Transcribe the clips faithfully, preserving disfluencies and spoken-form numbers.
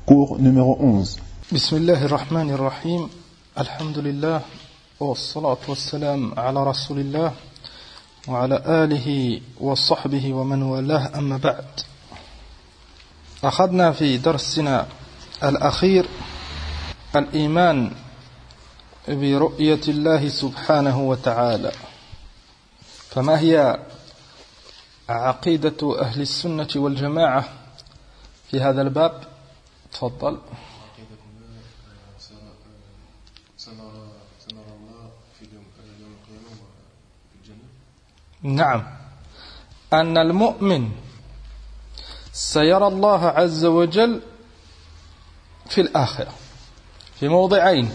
Cours numéro onze. Bismillahir Rahmanir Rahim. Alhamdulillah. Wassalatu wassalam ala Rasulillah wa ala alihi wa sahbihi wa man walah amma ba'd. أخذنا في درسنا الأخير الإيمان برؤية الله سبحانه وتعالى. فما هي عقيدة أهل السنة والجماعة في هذا الباب؟ تفضل. سنرى الله في يوم القيامة وفي الجنة. نعم، أن المؤمن سيرى الله عز وجل في الآخرة في موضعين،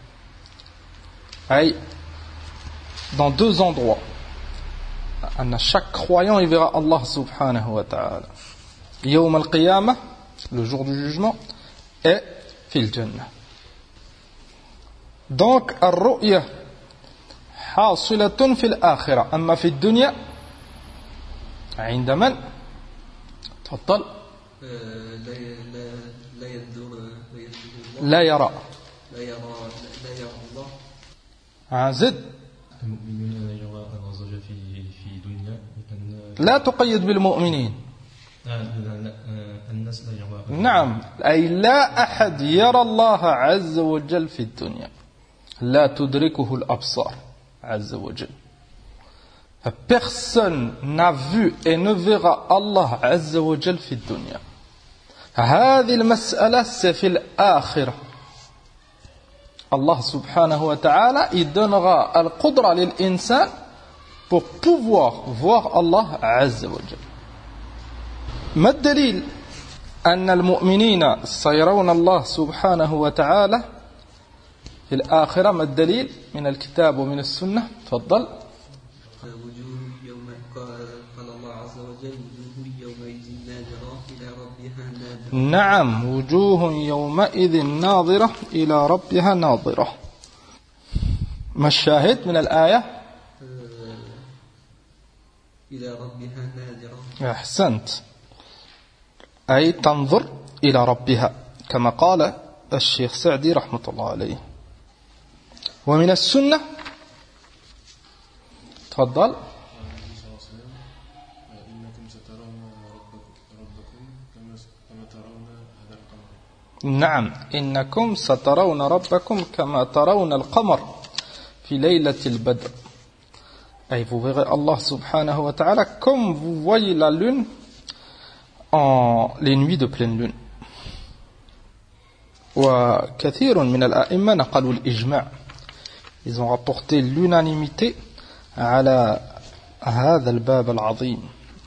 أي dans deux endroits. أن chaque croyant il verra Allah subhanahu wa ta'ala يوم القيامة, le jour du jugement, et في الجنة. Donc الرؤية حاصلة في الآخرة. أما في الدنيا عند من؟ تفضل. لا ينظر لا يرى لا يرى لا يرى الله. عزد. المؤمنون لا يرى الله زوجة في في دنيا. لا تقيد بالمؤمنين. الناس لا يرى. نعم، أي لا أحد يرى الله عز وجل في الدنيا. لا تدركه الأبصار عز وجل. Personne n'a vu et ne verra Allah عز وجل في الدنيا. هذه المسألة في الآخرة. Allah subhanahu wa ta'ala il donnera al-qudra lil-insan pour pouvoir voir Allah عز وجل. ما الدليل أن المؤمنين سيرون الله سبحانه وتعالى في الآخرة؟ ما الدليل من الكتاب ومن السنة؟ تفضل. وجوه يوم قال الله عز وجل وجوه يومئذ ناظرة إلى ربها ناظرة. نعم، وجوه يومئذ ناظرة إلى ربها ناظرة. ما الشاهد من الآية؟ إلى ربها ناظرة. أحسنت، أي تنظر إلى ربها كما قال الشيخ سعدي رحمة الله عليه. ومن السنة تفضل. إنكم سترون ربكم كما ترون هذا القمر. نعم، إنكم سترون ربكم كما ترون القمر في ليلة البدر. أي vous verrez Allah subhanahu wa ta'ala comme vous voyez la lune en les nuits de pleine lune. وكثير من الأئمة نقلوا الإجماع. Ils ont rapporté l'unanimité على هذا الباب العظيم.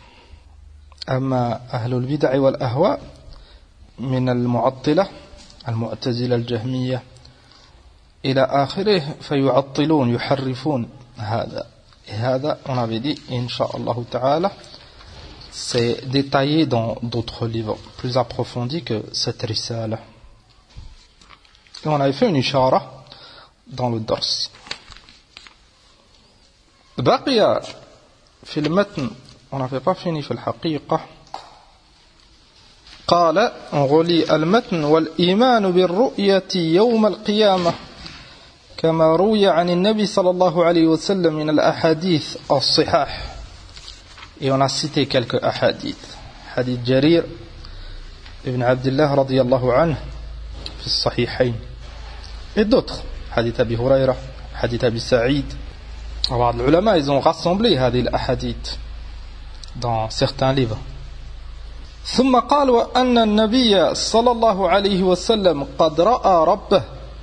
أما أهل البدع والأهواء من المعطلة المعتزلة الجهمية إلى آخره فيعطلون يحرفون هذا. هذا on avait dit Inch'Allah Ta'ala c'est détaillé dans d'autres livres plus approfondis que cette risala. Et on avait fait une ishara dans le dars. بقي في المتن, on n'avait pas fini في الحقيقة. قال on relit المتن والإيمان بالرؤية يوم القيامة كما روي عن النبي صلى الله عليه وسلم من الأحاديث الصحاح. Et on a cité quelques hadiths. Hadith Jarir ibn Abdullah radiyallahu anhu في الصحيحين et d'autres. Hadith Abi Huraira, Hadith Abi Sa'id. Alors, les ulama, ils ont rassemblé هذه الأحاديث dans certains livres. ثم قال وأن النبي صلى الله عليه وسلم قد رأى ربه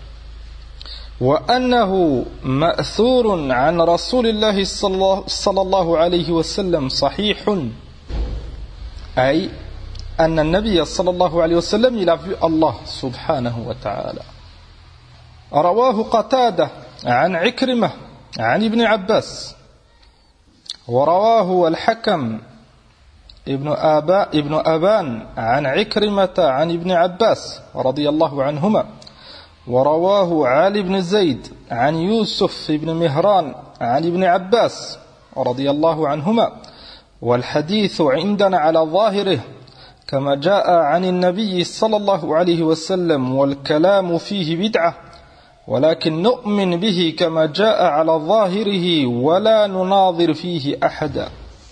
وأنه مأثور عن رسول الله صلى الله عليه وسلم صحيح. أي أن النبي صلى الله عليه وسلم il a vu Allah subhanahu wa ta'ala. رواه قتادة عن عكرمة عن ابن عباس, ورواه الحكم ابن أبا ابن أبان عن عكرمة عن ابن عباس رضي الله عنهما, ورواه علي بن زيد عن يوسف بن مهران عن ابن عباس رضي الله عنهما. والحديث عندنا على ظاهره كما جاء عن النبي صلى الله عليه وسلم والكلام فيه بدعة ولكن نؤمن به كما جاء على ظاهره ولا نناظر فيه أحدا.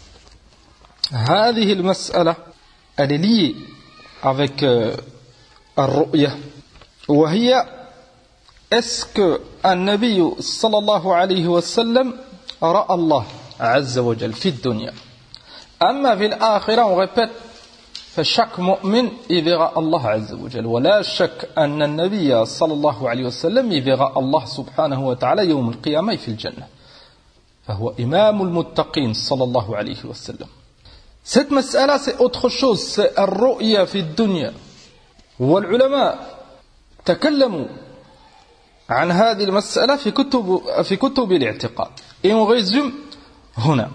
هذه المسألة elle est liée avec euh, الرؤية وهي est-ce que النبي صلى الله عليه وسلم رأى الله عز وجل في الدنيا. أما في الآخرة on répète فشك مؤمن يverra الله عز وجل ولا شك أن النبي صلى الله عليه وسلم يverra الله سبحانه وتعالى يوم القيامة في الجنة فهو إمام المتقين صلى الله عليه وسلم. Cette مسألة c'est autre chose, c'est الرؤية في الدنيا والعلماء تكلموا عن هذه المسألة في كتب في كتب الاعتقاد. Et on résume هنا.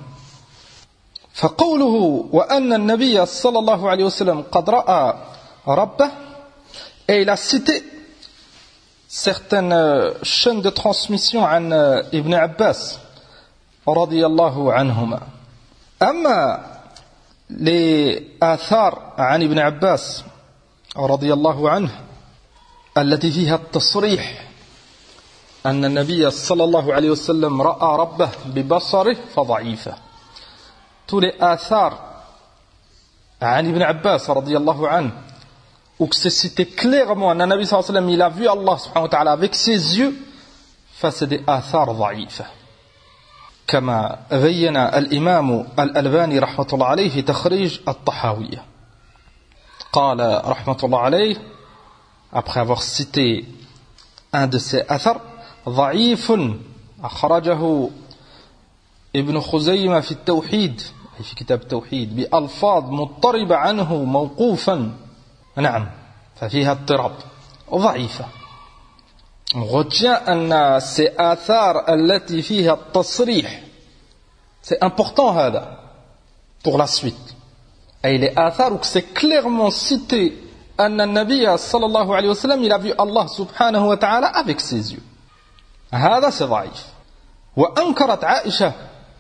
فقوله وأن النبي صلى الله عليه وسلم قد رأى ربه, et il a cité certaines chaînes de transmission عن ابن عباس رضي الله عنهما. أما les آثار عن ابن عباس رضي الله عنه التي فيها التصريح أن النبي صلى الله عليه وسلم رأى ربه ببصره فضعيفة. Tous les athars عن ابن عباس رضي الله عنه où c'est cité clairement أن النبي صلى الله عليه وسلم il a vu Allah سبحانه وتعالى avec ses yeux, فسد des athars ضعيفة كما بين الإمام الألباني رحمة الله عليه في تخريج الطحاوية. قال رحمة الله عليه après avoir cité un de ces athars ضعيف أخرجه ابن خزيمة في التوحيد في كتاب التوحيد بألفاظ مضطربة عنه موقوفا نعم ففيها اضطراب ضعيفة. On retient أن ces آثار التي فيها التصريح c'est important هذا pour la suite. Et les آثار où c'est clairement cité أن النبي صلى الله عليه وسلم il a vu Allah سبحانه وتعالى avec ses yeux. هذا c'est ضعيف. وأنكرت عائشة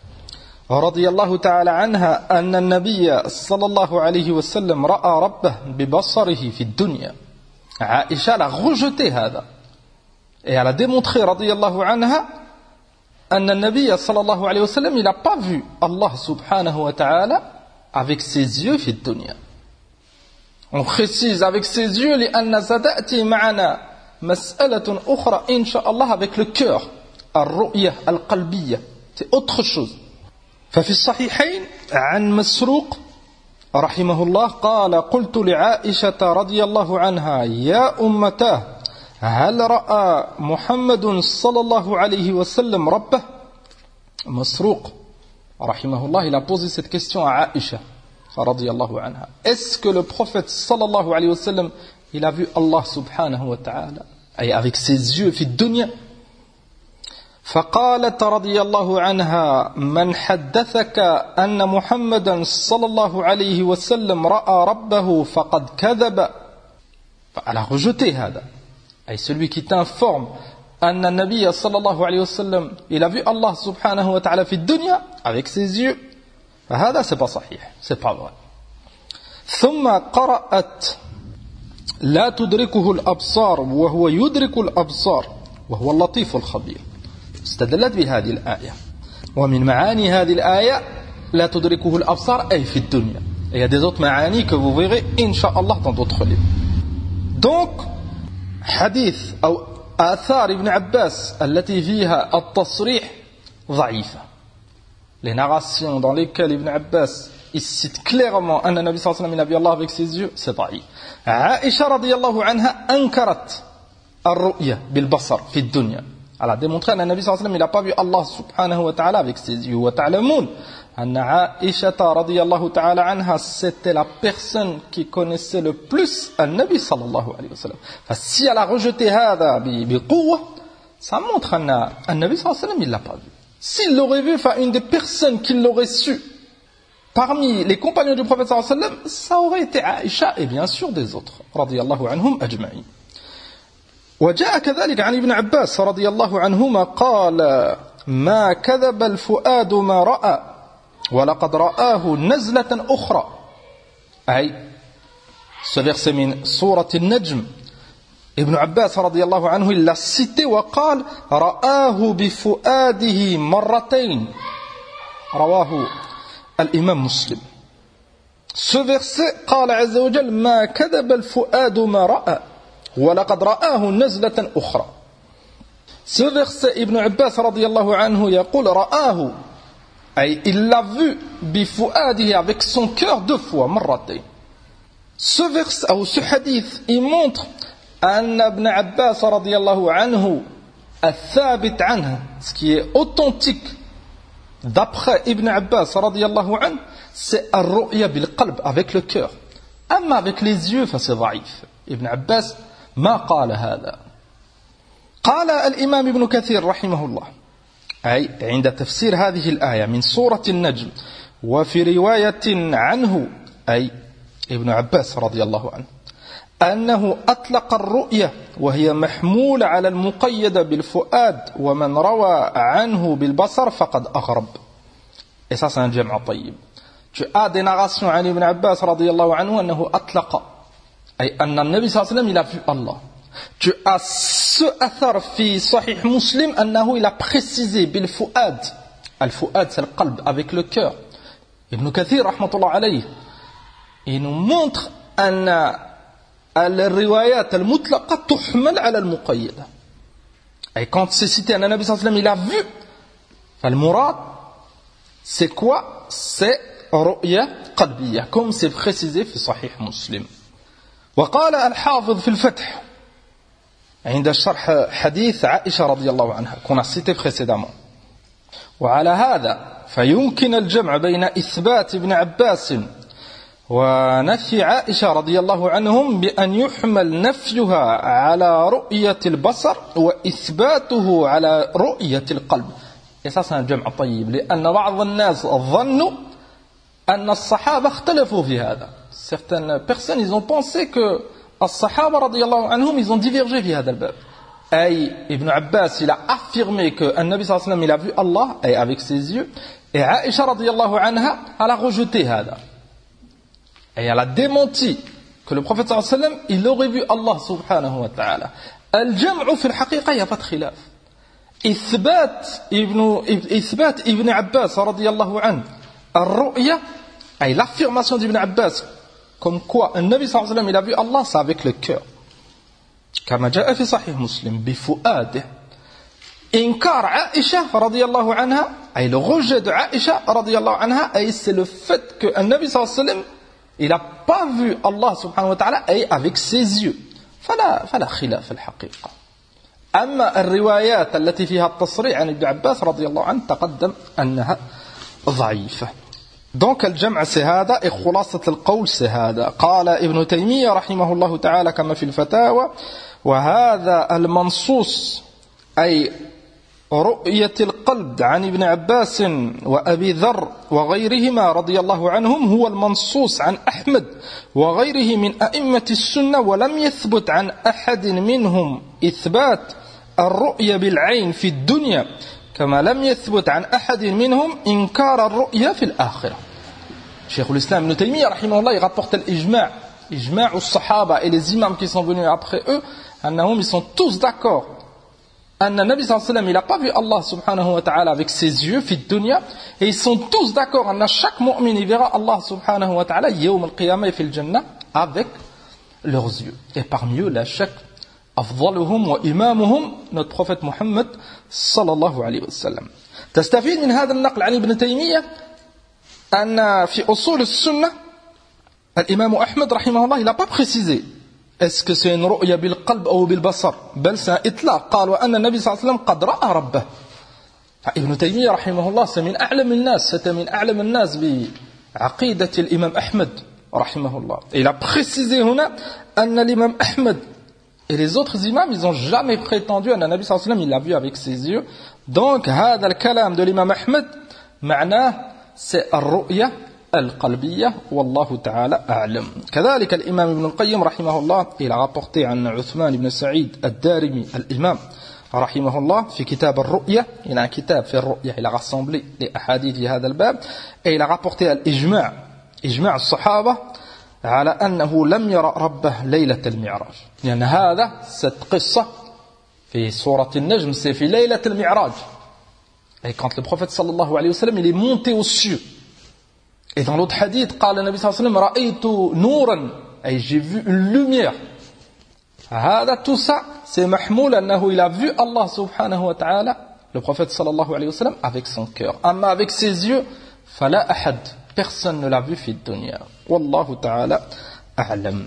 رضي الله تعالى عنها أن النبي صلى الله عليه وسلم رأى ربه ببصره في الدنيا. عائشة l'a rejeté هذا et elle a démontré رضي الله عنها أن النبي صلى الله عليه وسلم il n'a pas vu Allah سبحانه وتعالى avec ses yeux في الدنيا. On précise avec ses yeux لأن ستأتي معنا مسألة أخرى إن شاء الله avec le cœur الرؤية القلبية c'est autre chose. ففي الصحيحين عن مسروق رحمه الله قال قلت لعائشة رضي الله عنها يا أمتاه هل رأى محمد صلى الله عليه وسلم ربه. مسروق رحمه الله il a posé cette question à Aïcha رضي الله عنها est-ce que le prophète صلى الله عليه وسلم il a vu Allah subhanahu wa ta'ala et avec ses yeux في الدنيا. فقالت رضي الله عنها من حدثك أن محمدا صلى الله عليه وسلم رأى ربه فقد كذب. Elle a rejeté هذا et celui qui t'informe أن النبي صلى الله عليه وسلم il a vu Allah subhanahu wa ta'ala في الدنيا avec ses yeux فهذا c'est pas صحيح c'est pas vrai. ثم قرأت لا تدركه الأبصار وهو يدرك الأبصار وهو اللطيف الخبير. استدلت بهذه الآية ومن معاني هذه الآية لا تدركه الأبصار أي في الدنيا. Il y a des autres معاني que vous verrez Inch'Allah dans d'autres livres. Donc حديث أو آثار ابن عباس التي فيها التصريح ضعيفة. Les narrations dans lesquelles Ibn Abbas il cite clairement أن النبي صلى الله عليه وسلم il a vu Allah avec ses yeux c'est ضعيف. عائشة رضي الله عنها أنكرت الرؤية بالبصر في الدنيا. Elle a démontré أن النبي صلى الله عليه وسلم il n'a pas vu Allah subhanahu wa ta'ala avec ses yeux. وتعلمون أن عائشة رضي الله تعالى عنها c'était la personne qui connaissait le plus النبي صلى الله عليه وسلم. فسي elle a rejeté هذا بقوة ça montre أن النبي صلى الله عليه وسلم il l'a pas vu. S'il l'aurait vu, enfin une des personnes qui l'aurait su parmi les compagnons du prophète sallallahu alayhi wa sallam, ça aurait été Aïcha et bien sûr des autres رضي الله عنهم أجمعين. وجاء كذلك عن ابن عباس رضي الله عنهما قال ما كذب الفؤاد ما رأى ولقد رآه نزلة أخرى. أي ce verset min Surat al-Najm, Ibn Abbas radiyallahu anhu, il l'a cité وقال رآه بفؤاده مرتين رواه الإمام مسلم. Ce verset قال عز وجل ما كذب الفؤاد ما رأى ولقد رآه نزلة أخرى. Ce verset Ibn Abbas radiyallahu anhu يقول رآه أي il l'a vu بفؤاده avec son cœur deux fois مرتين. Ce verset ou ce hadith il montre أن ابن عباس رضي الله عنه الثابت عنه, ce qui est authentique d'après Ibn Abbas رضي الله عنه, c'est الرؤية بالقلب, avec le cœur. أما avec les yeux فسي ضعيف. Ibn Abbas ما قال هذا. قال الإمام ابن كثير رحمه الله أي عند تفسير هذه الآية من سورة النجم وفي رواية عنه أي ابن عباس رضي الله عنه أنه أطلق الرؤية وهي محمولة على المقيد بالفؤاد ومن روى عنه بالبصر فقد أغرب. Et ça c'est un جمع طيب. Tu as des narrations عن ابن عباس رضي الله عنه أنه أطلق أي أن النبي صلى الله عليه وسلم il a vu Allah. Tu as ce athar في صحيح مسلم أنه il a précisé بالفؤاد. الفؤاد c'est le qalb, avec le cœur. Ibn Kathir رحمة الله عليه il nous montre أن الروايات المطلقة تحمل على المقيدة. Et quand c'est cité أن النبي صلى الله عليه وسلم il a vu, فالمراد c'est quoi? C'est رؤية قلبية comme c'est précisé في صحيح مسلم. وقال الحافظ في الفتح عند شرح حديث عائشة رضي الله عنها qu'on a cité précédemment. وعلى هذا فيمكن الجمع بين إثبات ابن عباس ونفي عائشة رضي الله عنهم بأن يحمل نفيها على رؤية البصر وإثباته على رؤية القلب. Et ça c'est un جمع طيب لأن بعض الناس ظنوا أن الصحابة اختلفوا في هذا. Certaines personnes ils ont pensé que الصحابة رضي الله عنهم ils ont divergé في هذا الباب. أي ابن عباس il a affirmé que النبي صلى الله عليه وسلم il a vu Allah et avec ses yeux, et Aïcha رضي الله عنها elle a rejeté هذا. Et elle a démenti que le prophète صلى الله عليه وسلم il aurait vu Allah سبحانه وتعالى. الجمع في الحقيقة il n'y a pas de khilaf. إثبات ابن إثبات ابن عباس رضي الله عنه الرؤية أي l'affirmation d'Ibn Abbas comme quoi un Nabi sallallahu alayhi wa sallam il a vu Allah, c'est avec le cœur. كما جاء في صحيح مسلم بفؤاده. إنكار عائشة رضي الله عنها أي le rejet de Aïcha رضي الله عنها أي c'est le fait que un Nabi sallallahu alayhi wa sallam il n'a pas vu Allah subhanahu wa ta'ala أي avec ses yeux. فلا فلا خلاف في الحقيقة. أما الروايات التي فيها التصريح عن ابن عباس رضي الله عنه تقدم أنها ضعيفة. Donc الجمع c'est هذا et خلاصة القول c'est هذا. قال ابن تيمية رحمه الله تعالى كما في الفتاوى وهذا المنصوص أي رؤية القلب عن ابن عباس وأبي ذر وغيرهما رضي الله عنهم هو المنصوص عن أحمد وغيره من أئمة السنة ولم يثبت عن أحد منهم إثبات الرؤية بالعين في الدنيا كما لم يثبت عن أحد منهم إنكار الرؤية في الآخرة. Cheikh l'Islam Ibn Taymiyyah rahimahullah il rapporte l'ijma' ijma' aux sahaba et les imams qui sont venus après eux, annahum ils sont tous d'accord. Anna Nabi sallallahu alayhi wa sallam il n'a pas vu Allah subhanahu wa ta'ala avec ses yeux fi dunya, et ils sont tous d'accord. Anna chaque mu'min il verra Allah subhanahu wa ta'ala yawm al-qiyamah fi al-jannah avec leurs yeux. Et parmi eux la shak أفضلهم وإمامهم notre prophète Muhammad صلى الله عليه وسلم. تستفيد من هذا النقل عن ابن تيمية أن في أصول السنة الإمام أحمد رحمه الله il n'a pas précisé est-ce que c'est une رؤية بالقلب أو بالبصر بل c'est un إطلاق قال وأن النبي صلى الله عليه وسلم قد رأى ربه. ابن تيمية رحمه الله c'est من أعلم الناس c'était من أعلم الناس بعقيدة الإمام أحمد رحمه الله. Et il a précisé هنا أن الإمام أحمد et les autres imams, ils n'ont jamais prétendu à Nabi sallallahu alayhi wa sallam, il l'a vu avec ses yeux. Donc, هذا الكلام de l'imam Ahmed, معناه c'est الرؤية القلبية والله تعالى أعلم. كذلك الإمام ابن القيم رحمه الله, il a rapporté عن عثمان بن سعيد الدارمي الإمام رحمه الله في كتاب الرؤية, il a un kitab في الرؤية, il a rassemblé les ahadith في هذا الباب, et il a rapporté الإجماع, إجماع الصحابة على أنه لم يرى ربه ليلة المعراج لأن هذا cette قصة في سورة النجم c'est في ليلة المعراج et quand le prophète sallallahu alayhi wa sallam il est monté aux cieux et dans l'autre hadith قال النبي صلى الله عليه وسلم رأيت نورا et j'ai vu une lumière هذا tout ça c'est mahmoul أنه il a vu Allah subhanahu wa ta'ala le prophète sallallahu alayhi wa sallam avec son cœur أما avec ses yeux فلا أحد personne ne l'a vu في الدنيا والله تعالى أعلم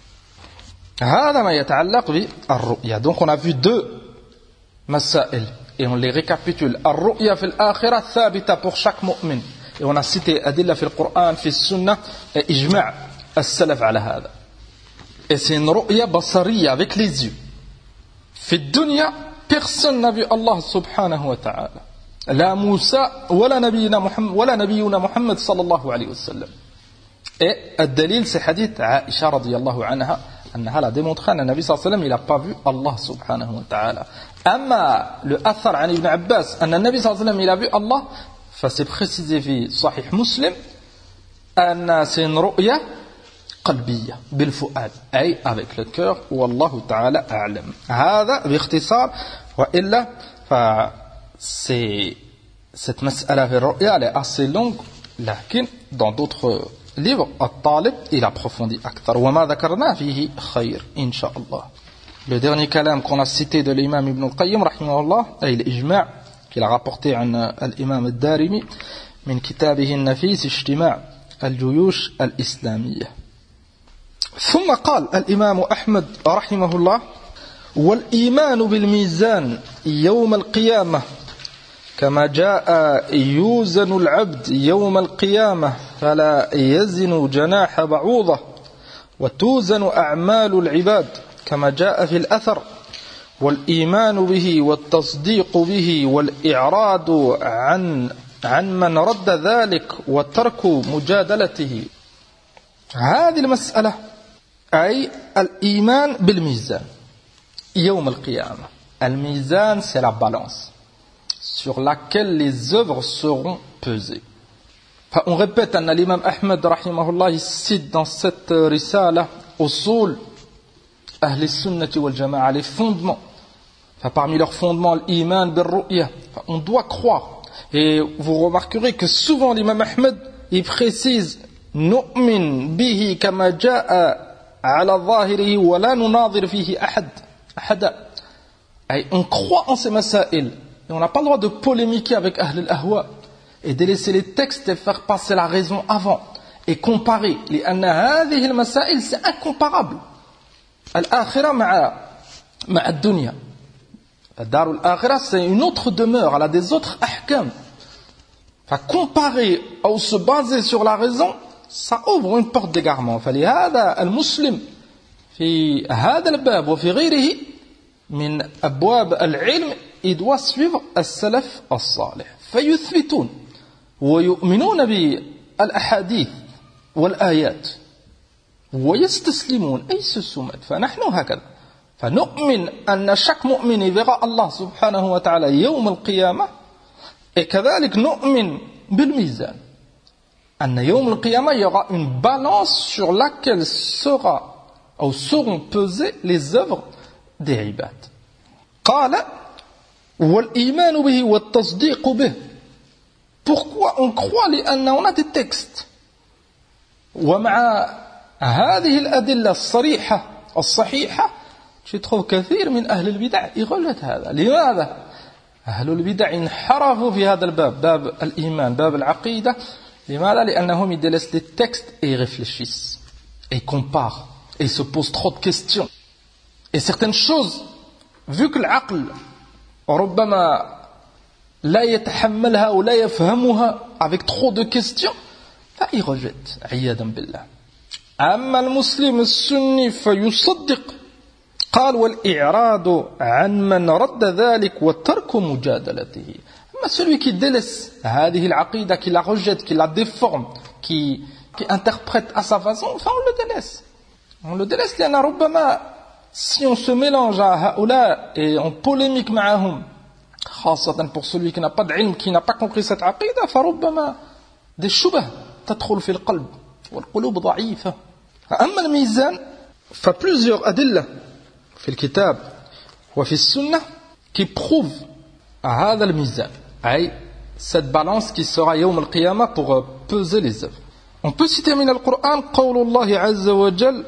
هذا ما يتعلق بالرؤيا donc on a vu deux مسائل et on les récapitule الرؤيا في الآخرة ثابتة pour chaque mu'min et on a cité أدلة في القرآن في السنة et إجماع السلف على هذا et c'est une رؤيا بصرية avec les yeux في الدنيا personne n'a vu Allah subhanahu wa ta'ala لا موسى ولا نبينا محمد ولا نبينا محمد صلى الله عليه وسلم et الدليل c'est hadith عائشة رضي الله عنها أنها l'a démontré أن النبي صلى الله عليه وسلم il n'a pas vu Allah subhanahu wa ta'ala أما le أثر عن ابن عباس أن النبي صلى الله عليه وسلم il a vu Allah فسي précisé في صحيح مسلم أن c'est une رؤية قلبية بالفؤاد أي avec le cœur والله تعالى أعلم هذا باختصار وإلا ف c'est cette mas'ala في الرؤيا elle est assez longue لكن dans d'autres livre الطالب il approfondit أكثر وما ذكرنا فيه خير إن شاء الله. Le dernier kalam qu'on a cité de l'imam Ibn al-Qayyim رحمه الله أي الإجماع qu'il a rapporté عن الإمام الدارمي من كتابه النفيس اجتماع الجيوش الإسلامية. ثم قال الإمام أحمد رحمه الله والإيمان بالميزان يوم القيامة كما جاء يوزن العبد يوم القيامة فلا يزن جناح بعوضة وتوزن أعمال العباد كما جاء في الأثر والإيمان به والتصديق به والإعراض عن عن من رد ذلك وترك مجادلته. هذه المسألة أي الإيمان بالميزان يوم القيامة. الميزان c'est la balance sur laquelle les œuvres seront pesées. Enfin, on répète, hein, l'imam Ahmed rahimahullah il cite dans cette risala usul ahli sunnati wal jama'a les fondements. Enfin, parmi leurs fondements l'iman bil ru'ya. Enfin, on doit croire. Et vous remarquerez que souvent l'imam Ahmed il précise nu'min bihi kama ja'a ala zahirihi wa la nunadhir fihi ahad ahada. Et on croit en ces masail. Et on n'a pas le droit de polémiquer avec Ahl al-Ahwa et de laisser les textes et faire passer la raison avant et comparer. لأن هذه المسائل c'est incomparable. الآخرة مع مع الدنيا. الدار الآخرة c'est une autre demeure, elle a des autres ahkam. Enfin, comparer ou se baser sur la raison, ça ouvre une porte d'égarement. فلهذا المسلم في هذا الباب وفي غيره من أبواب العلم il doit suivre السلف الصالح فيثبتون ويؤمنون بالأحاديث والآيات ويستسلمون أي se soumettent. فنحن هكذا فنؤمن أن chaque مؤمن verra Allah subhanahu wa ta'ala يوم القيامة et كذلك نؤمن بالميزان أن يوم القيامة il y aura une balance sur laquelle sera ou seront pesées les œuvres des عباد. قال والإيمان به والتصديق به. Pourquoi on croit لأن on a des textes ومع هذه الأدلة الصريحة الصحيحة tu trouves كثير من أهل البدع يغلط هذا. لماذا؟ أهل البدع انحرفوا في هذا الباب باب الإيمان باب العقيدة. لماذا؟ لأنهم ils délaissent les textes et ils réfléchissent et ils comparent et ils se posent trop de questions et certaines choses vu que العقل ربما لا يتحملها ولا يفهمها avec trop de questions فإي rejette عياذا بالله. أما المسلم السني فيصدق قال والإعراض عن من رد ذلك وترك مجادلته. أما celui qui délaisse هذه العقيدة qui la rejette qui la déforme qui, qui interprète à sa façon enfin on le délaisse on le délaisse لأن ربما si on se mélange à هؤلاء et on polémique معهم خاصة pour celui qui n'a pas d'ilm qui n'a pas compris cette عقيدة فربما des شبه تدخل في القلب والقلوب ضعيفة أما الميزان فبلوزيور أدلة في الكتاب وفي السنة qui prouvent هذا الميزان أي cette balance qui sera يوم القيامة pour peser les œuvres. On peut citer من القرآن قول الله عز وجل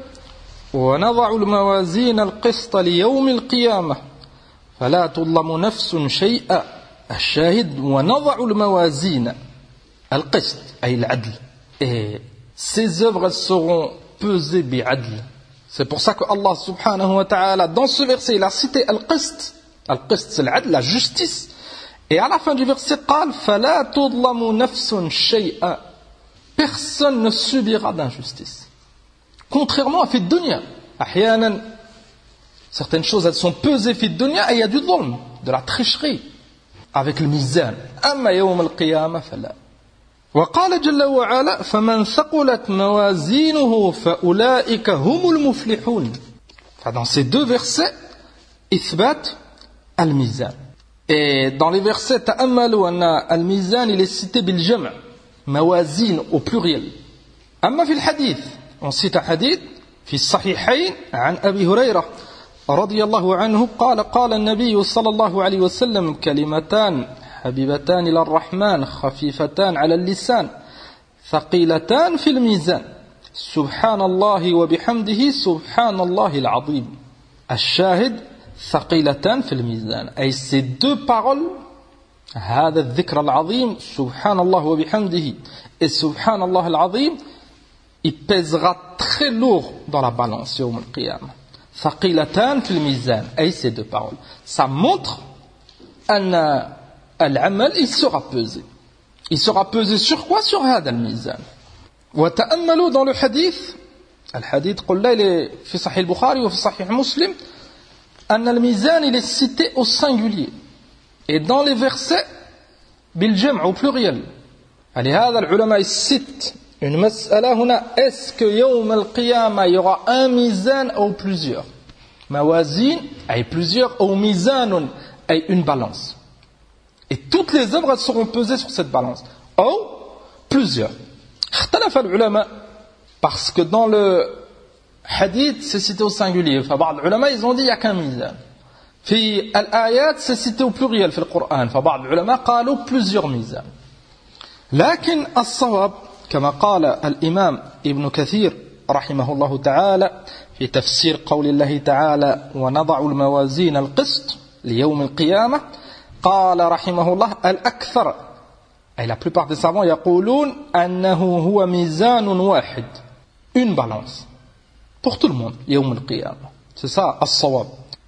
ونضع الموازين القسط ليوم القيامة فلا تظلم نفس شيئا. الشاهد ونضع الموازين القسط أي العدل. Et ces œuvres elles seront pesées بعدل. C'est pour ça que Allah subhanahu wa ta'ala dans ce verset il a cité al-qist. Al-qist c'est l'adl, la justice. Et à la fin du verset قال فلا تظلم نفس شيئا. Personne ne subira d'injustice. Contrairement à fi dunya. أحيانا certaines choses elles sont pesées fi dunya et il y a du dhulm, de la tricherie avec le mizan. أما يوم القيامة فلا. وقال جل وعلا فمن ثقلت موازينه فأولئك هم المفلحون. Dans ces deux versets إثبات الميزان. Et dans les versets تأملوا أن الميزان il est cité بالجمع موازين au pluriel. أما في الحديث on cite un hadith في الصحيحين عن أبي هريرة رضي الله عنه قال قال النبي صلى الله عليه وسلم كلمتان حبيبتان إلى الرحمن خفيفتان على اللسان ثقيلتان في الميزان سبحان الله وبحمده سبحان الله العظيم. الشاهد ثقيلتان في الميزان أي ces deux paroles هذا الذكر العظيم سبحان الله وبحمده et سبحان الله العظيم il pèsera très lourd dans la balance يوم القيامة. ثقيلتان في الميزان أي ces deux paroles. Ça montre أن العمل il sera pesé. Il sera pesé sur quoi? Sur هذا الميزان. وتأملوا dans le hadith الحديث قلنا il est في صحيح البخاري وفي صحيح مسلم أن الميزان il est cité au singulier et dans les versets بالجمع au pluriel. لهذا العلماء citent une مسألة هنا est-ce que يوم القيامة il y aura un mizan ou plusieurs موازين أي plusieurs ou ميزان أي une balance. Et toutes les œuvres elles seront pesées sur cette balance. Ou plusieurs. اختلف العلماء parce que dans le hadith c'est cité au singulier. فبعض العلماء ils ont dit il n'y a qu'un mizan. في الآيات c'est cité au pluriel في القرآن. فبعض العلماء قالوا plusieurs ميزان. لكن الصواب كما قال الإمام ابن كثير رحمه الله تعالى في تفسير قول الله تعالى ونضع الموازين القسط ليوم القيامة قال رحمه الله الأكثر أي la plupart des savants يقولون أنه هو ميزان واحد une balance pour tout le monde يوم القيامة. C'est ça الصواب.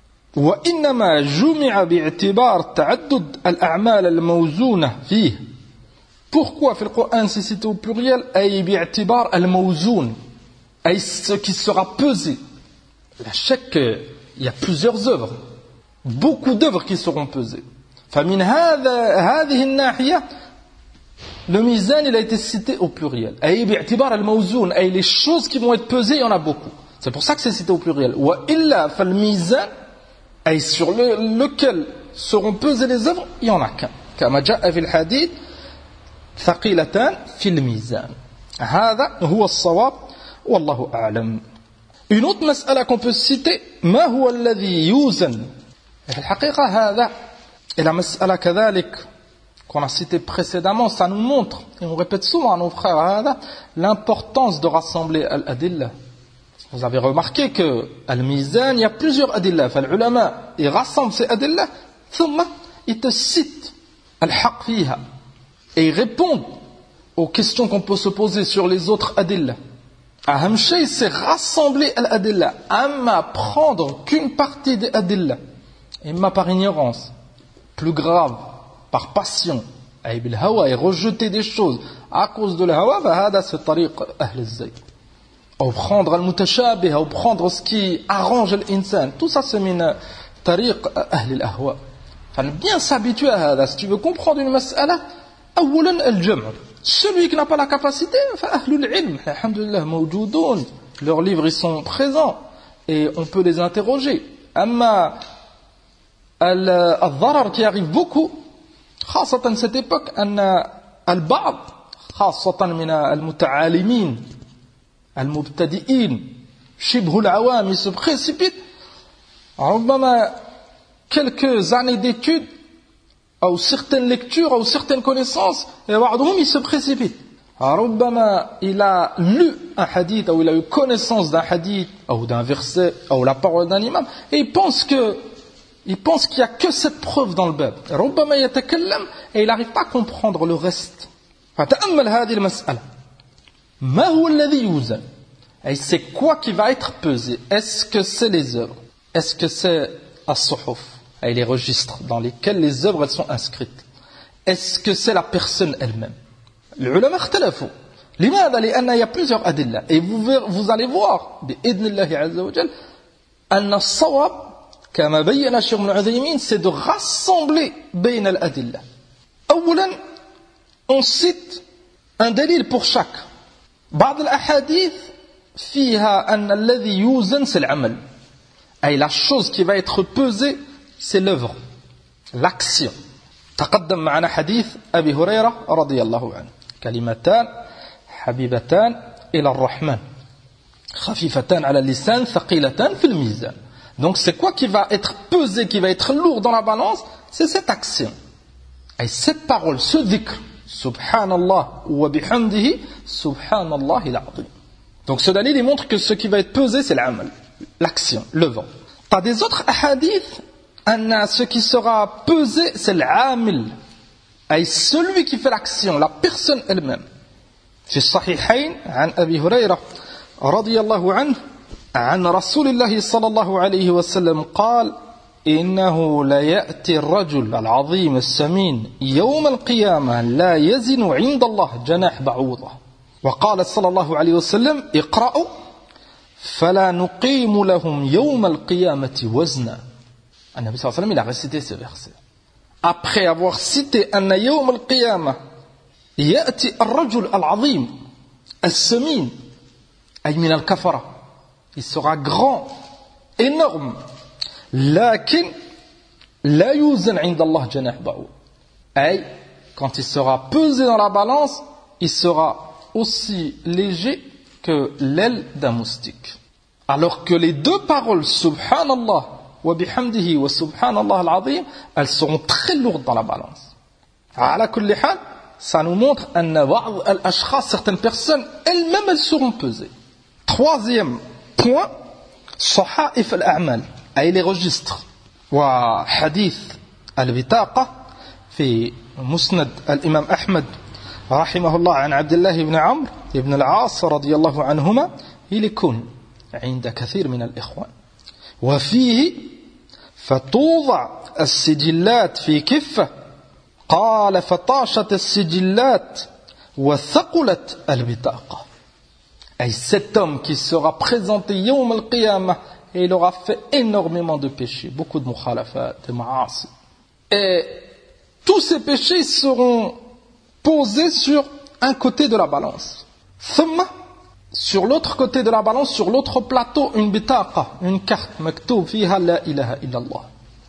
وإنما جمع باعتبار تعدد الأعمال الموزونة فيه. Pourquoi في القرآن c'est cité au pluriel أي باعتبار الموزون أي ce qui sera pesé. La chèque il y a plusieurs œuvres beaucoup d'œuvres qui seront pesées. فمن هذا هذه الناحية le mizan il a été cité au pluriel أي باعتبار الموزون أي les choses qui vont être pesées il y en a beaucoup. C'est pour ça que c'est cité au pluriel. وإلا فالميزان أي sur le, lequel seront pesées les œuvres il y en a qu'un. كما جاء في الحديث ثقيلتان في الميزان. هذا هو الصواب والله أعلم. Une autre مسألة qu'on peut citer ما هو الذي يوزن. في الحقيقة هذا et la مسألة كذلك qu'on a cité précédemment ça nous montre et on répète souvent à nos frères هذا l'importance de rassembler al-adillah. Vous avez remarqué que al-mizan il y a plusieurs adillah. فالعلماء ils rassemblent ces adillah ثم ils te citent al-haq fiha et ils répondent aux questions qu'on peut se poser sur les autres adillah. Aham shay c'est rassembler al-adillah. Amma prendre qu'une partie des adillah. Imma par ignorance, plus grave, par passion, et bil hawa et rejeter des choses à cause de la hawa, bah hada c'est tariq ahl al-zayg. Ou prendre al-mutashabih, ou prendre ce qui arrange l'insan. Tout ça c'est min tariq ahl al-ahwa. Fallait bien s'habituer à hada. Si tu veux comprendre une mas'ala, أولا الجمع. Celui qui n'a pas la capacité, فأهل العلم, alhamdulillah, موجودون. Leurs livres ils sont présents et on peut les interroger. أما الضرر qui arrive beaucoup, خاصة cette époque, أن البعض خاصة من المتعالمين Al-Mubtadi'in, Shibhul Awam, ils se précipitent. ربما quelques années d'études, ou certaines lectures, ou certaines connaissances, et بعضهم il se précipite. ربما il a lu un hadith, ou il a eu connaissance d'un hadith, ou d'un verset, ou la parole d'un imam, et il pense que il pense qu'il n'y a que cette preuve dans le bab. ربما يتكلم, et il n'arrive pas à comprendre le reste. فتأمل هذه المسألة. ما هو الذي يوزن? Et c'est quoi qui va être pesé? Est-ce que c'est les œuvres? Est-ce que c'est as-suhuf, et les registres dans lesquels les œuvres elles sont inscrites? Est-ce que c'est la personne elle-même? Les ulama اختلفوا. لماذا؟ لأن il y a plusieurs adilla. Et vous, vous allez voir, بإذن الله عز وجل, أن الصواب كما بين الشيخ ابن عثيمين, c'est de rassembler بين الأدلة. أولا, on cite un dalil pour chaque. بعض الأحاديث فيها أن الذي يوزن c'est العمل. Et la chose qui va être pesée, c'est l'œuvre, l'action. تقدم معنا حديث أبي هريرة رضي الله عنه. كلمتان حبيبتان إلى الرحمن خفيفتان على اللسان ثقيلتان في الميزان. Donc c'est quoi qui va être pesé, qui va être lourd dans la balance? C'est cette action. Et cette parole, ce dhikr, Subhanallah wa bihamdihi, Subhanallah al-azim. Donc ce dalil, il montre que ce qui va être pesé, c'est l'amal, l'action, l'œuvre. Par des autres hadiths, ce qui sera pesé, c'est l'amil. Et celui qui fait l'action, la personne elle-même. في الصحيحين عن أبي هريرة رضي الله عنه عن رسول الله صلى الله عليه وسلم قال إنه لا يأتي الرجل العظيم السمين يوم القيامة لا يزن عند الله جناح بعوضة وقال صلى الله عليه وسلم اقرأوا فلا نقيم لهم يوم القيامة وزنا. النبي صلى الله عليه وسلم il a récité ce verset après avoir cité أن يوم القيامة يأتي الرجل العظيم السمين أي من الكفرة, il sera grand, énorme, لكن لا يوزن عند الله جناح بعوض, أي quand il sera pesé dans la balance, il sera aussi léger que l'aile d'un moustique. Alors que les deux paroles Subhanallah wa bihamdihi wa Subhanallah al-azim, elles seront très lourdes dans la balance. Ala kulli hal, ça nous montre anna ba'd al-ashkhas, certaines personnes elles-mêmes elles seront pesées. Troisième point, sahaif al-a'mal, ay les registres. Wa hadith al-bitaqa fi musnad al-imam Ahmad رحمه الله عن عبد الله بن عمرو بن العاص رضي الله عنهما, il est connu عند كثير من الإخوان. وفيه فتوضع السجلات في كفة قال فطاشت السجلات وثقلت البطاقة. Et cet homme qui sera présenté يوم القيامة, et il aura fait énormément de péchés, beaucoup de mukhalafat, de ma'asi. Et tous ces péchés seront posés sur un côté de la balance. Thumma, sur l'autre côté de la balance, sur l'autre plateau, une bitaqa, une carte, maktoub fiha la ilaha illallah.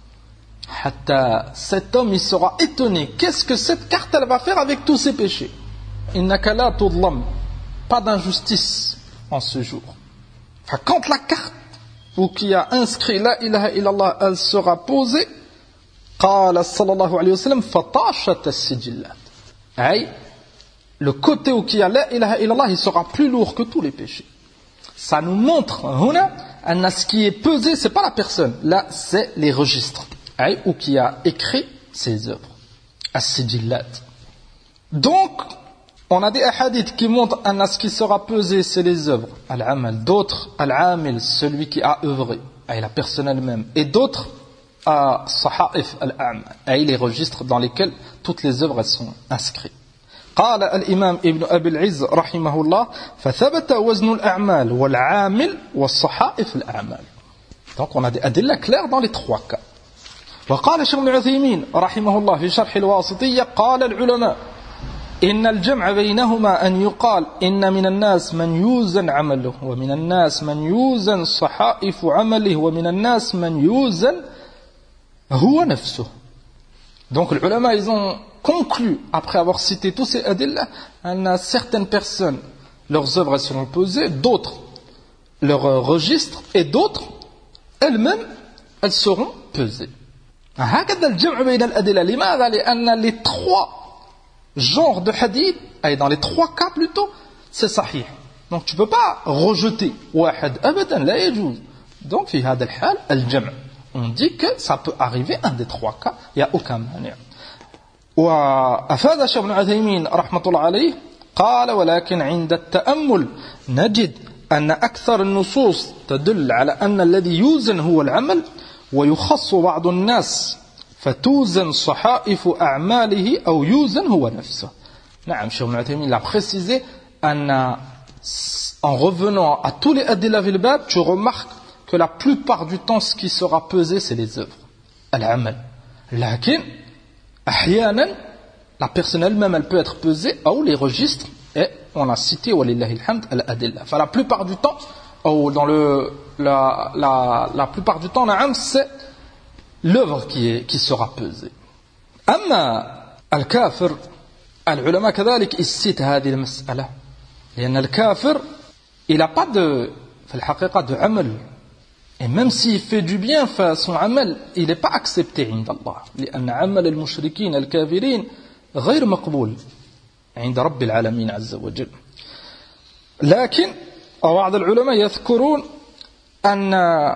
Hatta, cet homme, il sera étonné. Qu'est-ce que cette carte, elle va faire avec tous ses péchés? Innaka la tudlam, pas d'injustice en ce jour. Enfin, quand la carte, ou qui a inscrit la ilaha illallah, elle sera posée, qala sallallahu alayhi wa sallam, fatashat as-sijillat. Aïe, le côté où il y a la ilaha illallah, il sera plus lourd que tous les péchés. Ça nous montre, huna, ce qui est pesé, c'est pas la personne. Là, c'est les registres. Aïe, où qui a écrit ses œuvres. As-sijillat. Donc, on a des hadiths qui montrent à ce qui sera pesé, c'est les œuvres. Al-amal. D'autres, al-amil, celui qui a œuvré. Aïe, la personne elle-même. Et d'autres, à sahaif al-a'mal, et les registres dans lesquels toutes les œuvres sont inscrites. قال الإمام ابن أبي العز رحمه الله فثبت وزن الأعمال والعامل والصحائف الأعمال. Donc on a des adilla clairs dans les trois cas. وقال الشيخ ابن عثيمين رحمه الله في شرح الواسطية قال العلماء إن الجمع بينهما أن يقال إن من الناس من يوزن عمله ومن الناس من يوزن صحائف عمله ومن الناس من يوزن هو نفسه. Donc les ulama, ils ont conclu, après avoir cité tous ces adillah, il y a certaines personnes, leurs œuvres elles seront pesées, d'autres leurs registres, et d'autres elles-mêmes elles seront pesées. هكذا الجمع بين الأدلة. لماذا؟ لأن les trois genres de hadith, et dans les trois cas plutôt, c'est sahih. Donc tu ne peux pas rejeter واحد أبدا لا يجوز. Donc في هذا الحال الجمع. On dit que ça peut arriver un des trois cas, il n'y a aucun مانع. وأفاد الشيخ ابن عثيمين رحمة الله عليه قال ولكن عند التأمل نجد أن أكثر النصوص تدل على أن الذي يوزن هو العمل ويخص بعض الناس فتوزن صحائف أعماله أو يوزن هو نفسه. نعم الشيخ ابن عثيمين l'a précisé أن en revenant à tous les adilla fil bab tu remarques que la plupart du temps ce qui sera pesé c'est les œuvres العمل لكن أحيانا la personne elle-même elle peut être pesée ou les registres et on a cité walillahi alhamd al-adilla. Enfin la plupart du temps ou dans le la la la plupart du temps naam c'est l'œuvre qui est qui sera pesée. أما الكافر العلماء كذلك يسيت هذه المسألة لأن الكافر il n'a pas de في الحقيقة de عمل. Et même s'il fait du bien, son amal, il n'est pas accepté عند الله. لأن عمل المشركين الكافرين غير مقبول عند رب العالمين عز وجل. لكن بعض العلماء يذكرون أن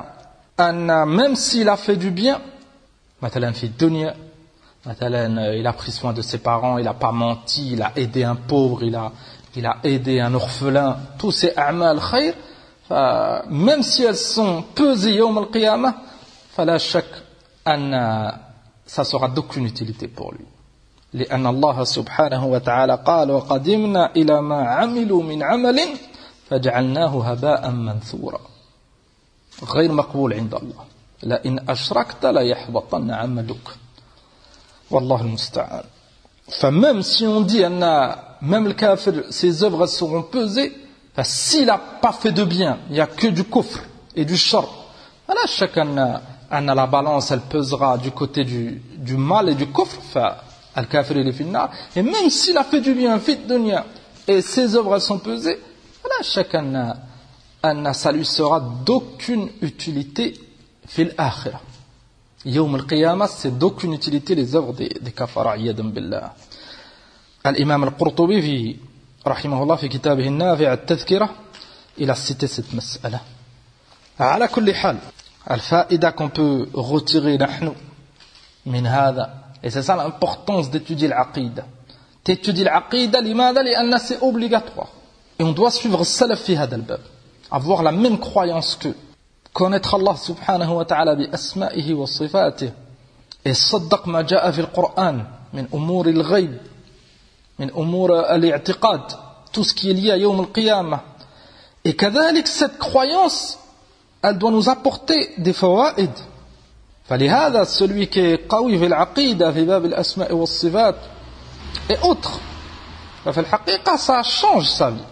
أن même s'il a fait du bien, مثلا في الدنيا, مثلا il a pris soin de ses parents, il n'a pas menti, il a aidé un pauvre, il a il a aidé un orphelin, tous ces أعمال خير. Même si elles sont pesées يوم القيامة فلا شك أن ça sera d'aucune utilité pour lui لأن الله سبحانه وتعالى قال وقدمنا إلى ما عملوا من عمل فجعلناه هباء منثورا غير مقبول عند الله لئن أشركت ليحبطن عملك والله المستعان. Enfin, même si on dit أن même le kafir ses œuvres seront pesées, enfin, s'il n'a pas fait de bien, il n'y a que du kufr et du shar. Voilà, chacun a la balance, elle pesera du côté du, du mal et du kufr. Enfin, al-kafir il est finna. Et même s'il a fait du bien, fit dunya, et ses œuvres elles sont pesées, voilà, chacun a, ça lui sera d'aucune utilité fil akhirah. Yawm al-qiyamah, c'est d'aucune utilité les œuvres des, des kafara, yadan billah. Al-imam al-Qurtubi fi رحمه الله في كتابه النافع التذكرة إلى cité cette مسألة. على كل حال الفائدة qu'on peut retirer نحن من هذا et c'est ça l'importance d'étudier العقيدة. T'étudies العقيدة لماذا؟ لأن c'est obligatoire et on doit suivre السلف في هذا الباب, avoir la même croyance que connaître Allah subhanahu wa ta'ala بأسمائه وصفاته et صدق ما جاء في القرآن من أمور الغيب من أمور الاعتقاد, tout ce qui est lié à يوم القيامة. Et كذلك cette croyance elle doit nous apporter des فوائد. فلهذا celui qui est قوي في العقيدة في باب الأسماء والصفات et autres, ففي الحقيقة ça change sa vie.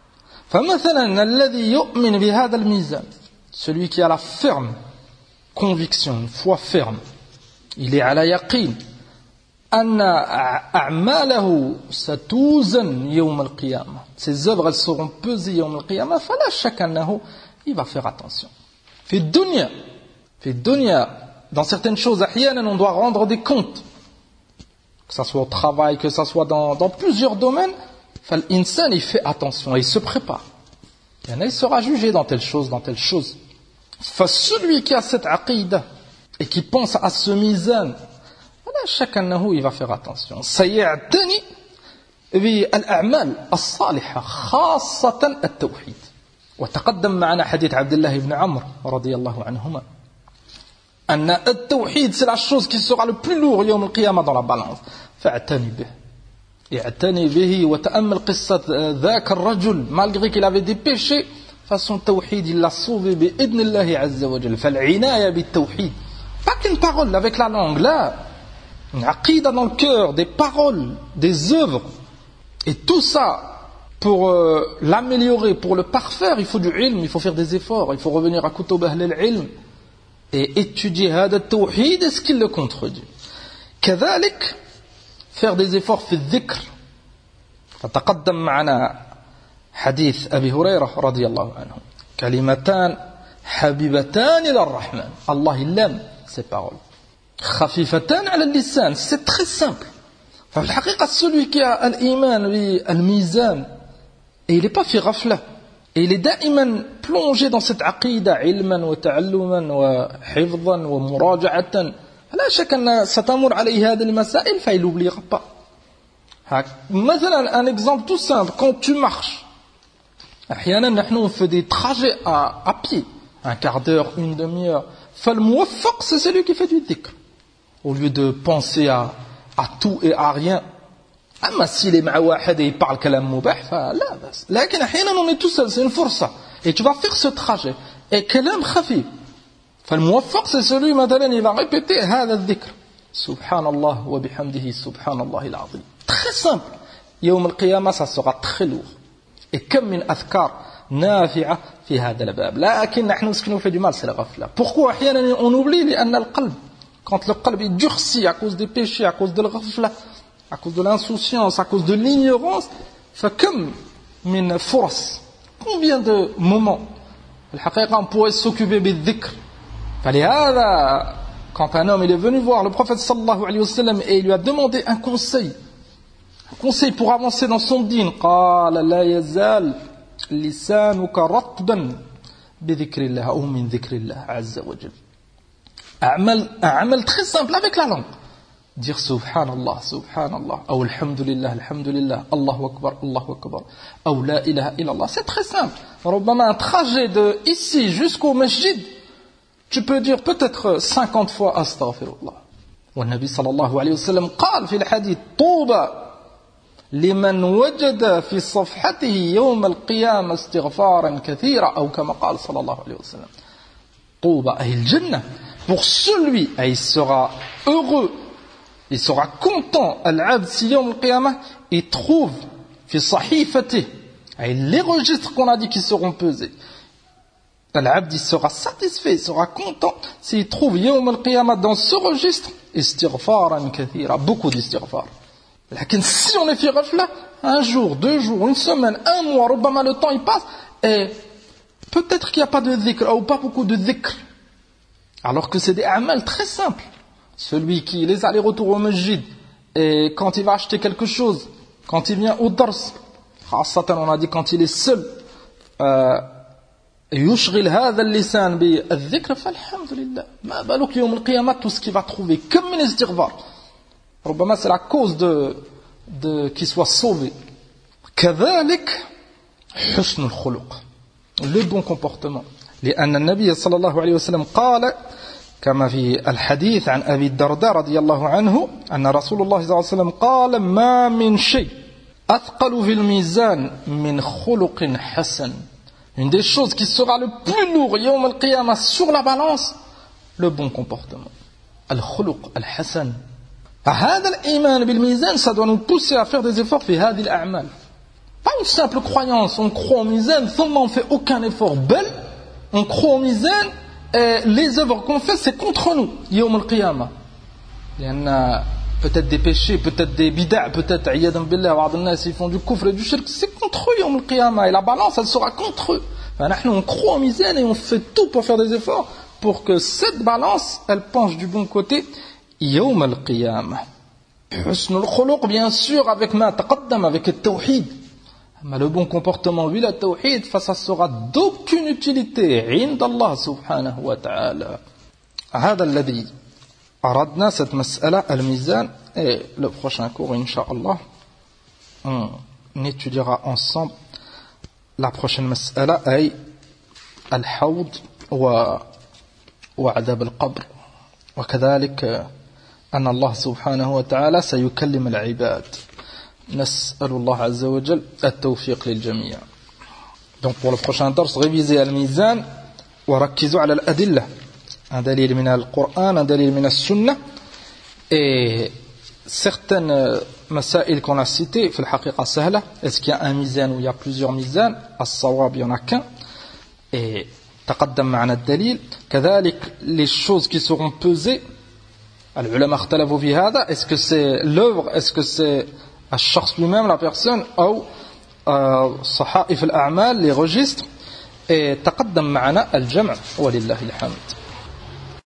فمثلا الذي يؤمن بهذا الميزان, celui qui a la ferme conviction, une foi ferme, il est على يقين أن أعماله ستوزن يوم القيامة, ses œuvres elles seront pesées يوم القيامة, فلا شك أنه il va faire attention. في الدنيا في الدنيا dans certaines choses أحيانا on doit rendre des comptes, que ça soit au travail, que ça soit dans, dans plusieurs domaines. فالإنسان il fait attention et il se prépare. Il y en a, il sera jugé dans telle chose, dans telle chose. فcelui qui a cette aqida et qui pense à ce mizan, لا شك أنه il va faire attention. سيعتني بالأعمال الصالحة خاصة التوحيد. وتقدم معنا حديث عبد الله بن عمرو رضي الله عنهما أن التوحيد c'est la chose qui sera le plus lourd يوم القيامة dans la balance. فاعتني به اعتني به وتأمل قصة ذاك الرجل malgré qu'il avait des péchés, façon توحيد il l'a sauvé بإذن الله عز وجل. فالعناية بالتوحيد, pas qu'une parole avec la langue, là une aqida dans le cœur, des paroles, des œuvres, et tout ça pour euh, l'améliorer, pour le parfaire, il faut du ilm, il faut faire des efforts, il faut revenir à kutub ahl al-ilm et étudier hada tawhid et ce qu'il le contredit. كذلك faire des efforts في الذكر. فتقدم معنا حديث أبي هريرة رضي الله عنه كلمتان حبيبتان إلى الرحمن الله يلام ces paroles خفيفتان على اللسان c'est très simple. ففي الحقيقة celui qui a الإيمان بالميزان et il n'est pas في غفلة et il est دائما plongé dans cette عقيدة علما وتعلما وحفظا ومراجعة لا شك أن ستمر عليه هذه المسائل فil n'oubliera pas. مثلا un exemple tout simple, quand tu marches أحيانا نحن on fait des trajets à, à pied un quart d'heure, une demi-heure. فالموفق c'est celui qui fait du dhikr au lieu de penser à, à tout et à rien. أما s'il est مع واحد et il parle كلام مباح فلا بس. لكن أحيانا on est tout seul, c'est une فرصة et tu vas faire ce trajet et كلام خفيف. فالموفق c'est celui مثلا il va répéter هذا الذكر سبحان الله وبحمده سبحان الله العظيم. Très simple. يوم القيامة ça sera très lourd. Et كم من أذكار نافعة في هذا الباب. لكن نحن ce qui nous fait du mal c'est la غفلة. Pourquoi أحيانا on oublie لأن القلب quand le qalb est durci à cause des péchés, à cause de la ghafla, à cause de l'insouciance, à cause de l'ignorance, فكم من فرص, combien de moments الحقيقة on pourrait s'occuper بالذكر. فلهذا quand un homme il est venu voir le prophète sallallahu alayhi wa sallam et il lui a demandé un conseil un conseil pour avancer dans son dîn, قال لا يزال لسانك رطبا بذكر الله أو من ذكر الله عز وجل. أعمل أعمل très simple avec la langue, dire subhanallah subhanallah ou alhamdulillah alhamdulillah Allahu akbar Allahu akbar ou la ilaha illallah, c'est très simple. ربما un trajet de ici jusqu'au masjid tu peux dire peut-être cinquante fois astaghfirullah. والنبي صلى الله عليه وسلم قال في الحديث طوبى لمن وجد في صفحته يوم القيامة استغفارا كثيرا أو كما قال صلى الله عليه وسلم. طوبى أي الجنة pour celui, et il sera heureux, il sera content, al-abd si yawm al-qiyamah, il trouve fi sahifati, et les registres qu'on a dit qui seront pesés. Al-abd il sera satisfait, il sera content s'il trouve yawm al-qiyamah dans ce registre istighfaran kathira, beaucoup d'istighfar. Lakin si on est fi ghafla, un jour, deux jours, une semaine, un mois, ربما le temps il passe et peut-être qu'il n'y a pas de dhikr ou pas beaucoup de dhikr. Alors que c'est des amal très simples. Celui qui les allers-retours au masjid et quand il va acheter quelque chose, quand il vient au dars, on a dit quand il est seul, يشغل هذا اللسان بالذكر فالحمد لله. ما بالك يوم القيامة tout ce qu'il va trouver comme من istighfar. ربما c'est la cause de de qu'il soit sauvé. كذلك حسن الخلق, le bon comportement. لأن النبي صلى الله عليه وسلم قال كما في الحديث عن أبي الدرداء رضي الله عنه أن رسول الله صلى الله عليه وسلم قال ما من شيء أثقل في الميزان من خلق حسن. Une des choses qui sera le plus lourd يوم القيامة sur la balance, le bon comportement. الخلق الحسن. هذا الإيمان بالميزان ça doit nous pousser à faire des efforts في هذه الأعمال. Pas une simple croyance, on croit au mizan, ثم on ne fait aucun effort. بل on croit au mizan et les œuvres qu'on fait c'est contre nous يوم القيامة. لأن peut-être des péchés, peut-être des bid'a, peut-être عياذا بالله بعض الناس ils font du kufr et du shirk, c'est contre eux يوم القيامة et la balance elle sera contre eux. فنحن on croit au mizan et on fait tout pour faire des efforts pour que cette balance elle penche du bon côté يوم القيامة. حسن الخلق bien sûr avec ما تقدم, avec le tawhid. Mais le bon comportement, lui, la tawhid, ça sera d'aucune utilité عند الله سبحانه وتعالى. هذا الذي أردنا cette مسألة الميزان et le prochain cours Inch'Allah on étudiera ensemble la prochaine مسألة أي الحوض وعذاب القبر وكذلك أن الله سبحانه وتعالى سيكلم العباد. نسأل الله عز وجل التوفيق للجميع. Donc pour le prochain dars, révisez al-mizan وركزوا على الأدلة. Un dalil من القرآن, un dalil من السنة. Et certaines مسائل qu'on a citées, في الحقيقة سهلة. Est-ce qu'il y a un mizan ou il y a plusieurs mizan? الصواب il y en a qu'un. Et تقدم معنا الدليل. كذلك les choses qui seront pesées. العلماء اختلفوا في هذا. Est-ce que c'est l'œuvre? Est-ce que c'est الشخص lui-même, la personne, ou صحائف الأعمال les registres et تقدم معنا الجمع ولله الحمد.